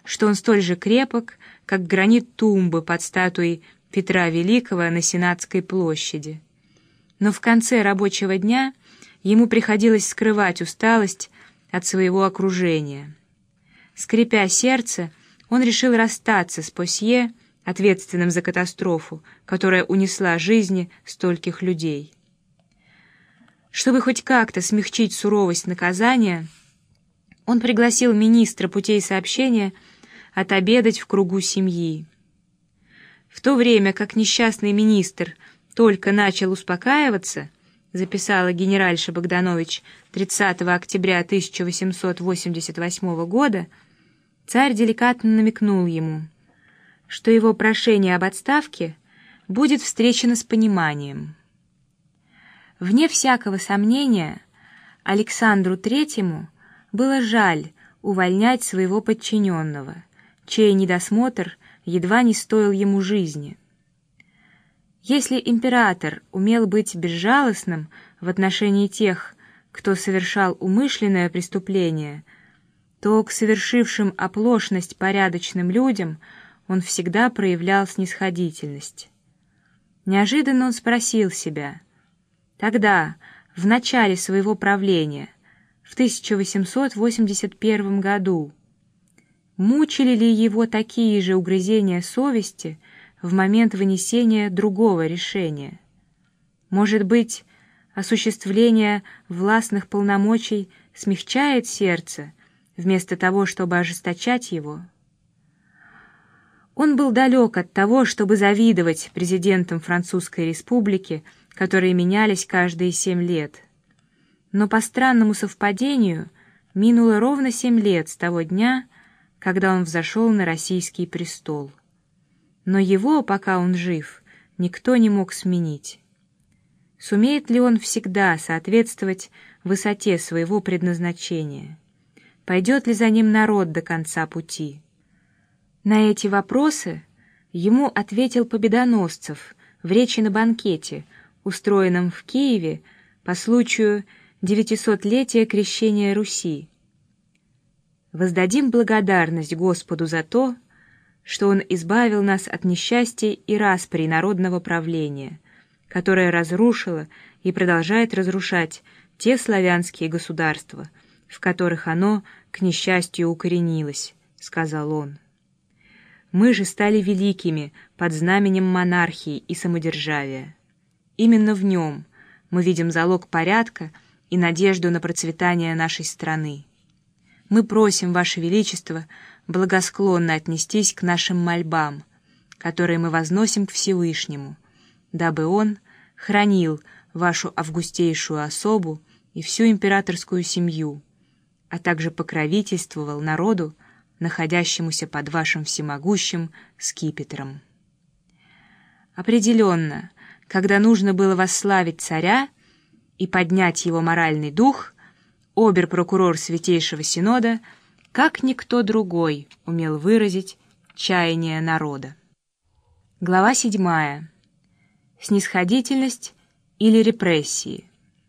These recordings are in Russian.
что он столь же крепок, как гранит тумбы под статуей Петра Великого на Сенатской площади. Но в конце рабочего дня ему приходилось скрывать усталость от своего окружения. Скрипя сердце, он решил расстаться с Посье, ответственным за катастрофу, которая унесла жизни стольких людей. Чтобы хоть как-то смягчить суровость наказания, он пригласил министра путей сообщения отобедать в кругу семьи. В то время как несчастный министр только начал успокаиваться, записала генеральша Богданович 30 октября 1888 года, царь деликатно намекнул ему, что его прошение об отставке будет встречено с пониманием. Вне всякого сомнения, Александру Третьему было жаль увольнять своего подчиненного, чей недосмотр едва не стоил ему жизни. Если император умел быть безжалостным в отношении тех, кто совершал умышленное преступление, то к совершившим оплошность порядочным людям он всегда проявлял снисходительность. Неожиданно он спросил себя: тогда, в начале своего правления, в 1881 году, мучили ли его такие же угрызения совести в момент вынесения другого решения? Может быть, осуществление властных полномочий смягчает сердце, вместо того, чтобы ожесточать его? Он был далек от того, чтобы завидовать президентам Французской Республики, которые менялись каждые 7 лет. Но по странному совпадению минуло ровно 7 лет с того дня, когда он взошел на российский престол. Но его, пока он жив, никто не мог сменить. Сумеет ли он всегда соответствовать высоте своего предназначения? Пойдет ли за ним народ до конца пути? На эти вопросы ему ответил Победоносцев в речи на банкете, устроенном в Киеве по случаю 900-летия крещения Руси. Воздадим благодарность Господу за то, что Он избавил нас от несчастья и распри народного правления, которое разрушило и продолжает разрушать те славянские государства, в которых оно, к несчастью, укоренилось, — сказал он. Мы же стали великими под знаменем монархии и самодержавия. Именно в нем мы видим залог порядка и надежду на процветание нашей страны. Мы просим, Ваше Величество, благосклонно отнестись к нашим мольбам, которые мы возносим к Всевышнему, дабы Он хранил вашу августейшую особу и всю императорскую семью, а также покровительствовал народу, находящемуся под вашим всемогущим скипетром. Определенно, когда нужно было восславить царя и поднять его моральный дух, обер-прокурор Святейшего Синода, как никто другой, умел выразить чаяние народа. Глава 7. Снисходительность или репрессии.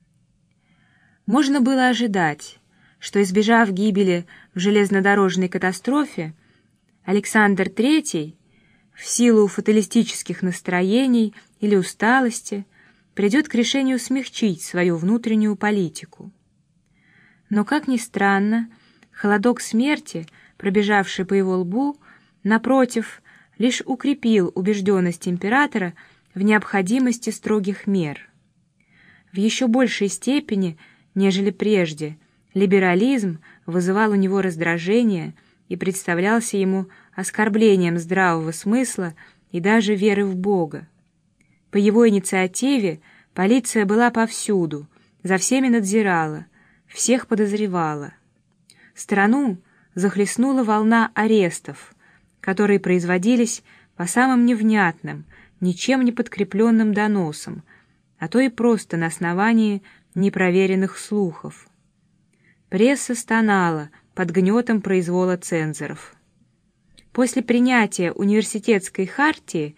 Можно было ожидать, что, избежав гибели в железнодорожной катастрофе, Александр III, в силу фаталистических настроений или усталости, придет к решению смягчить свою внутреннюю политику. Но, как ни странно, холодок смерти, пробежавший по его лбу, напротив, лишь укрепил убежденность императора в необходимости строгих мер. В еще большей степени, нежели прежде, либерализм вызывал у него раздражение и представлялся ему оскорблением здравого смысла и даже веры в Бога. По его инициативе полиция была повсюду, за всеми надзирала, всех подозревала. Страну захлестнула волна арестов, которые производились по самым невнятным, ничем не подкрепленным доносам, а то и просто на основании непроверенных слухов. Пресса стонала под гнетом произвола цензоров. После принятия университетской хартии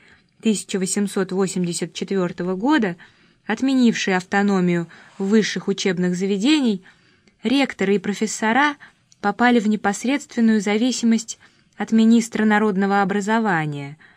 1884 года, отменившей автономию высших учебных заведений, ректоры и профессора попали в непосредственную зависимость от министра народного образования,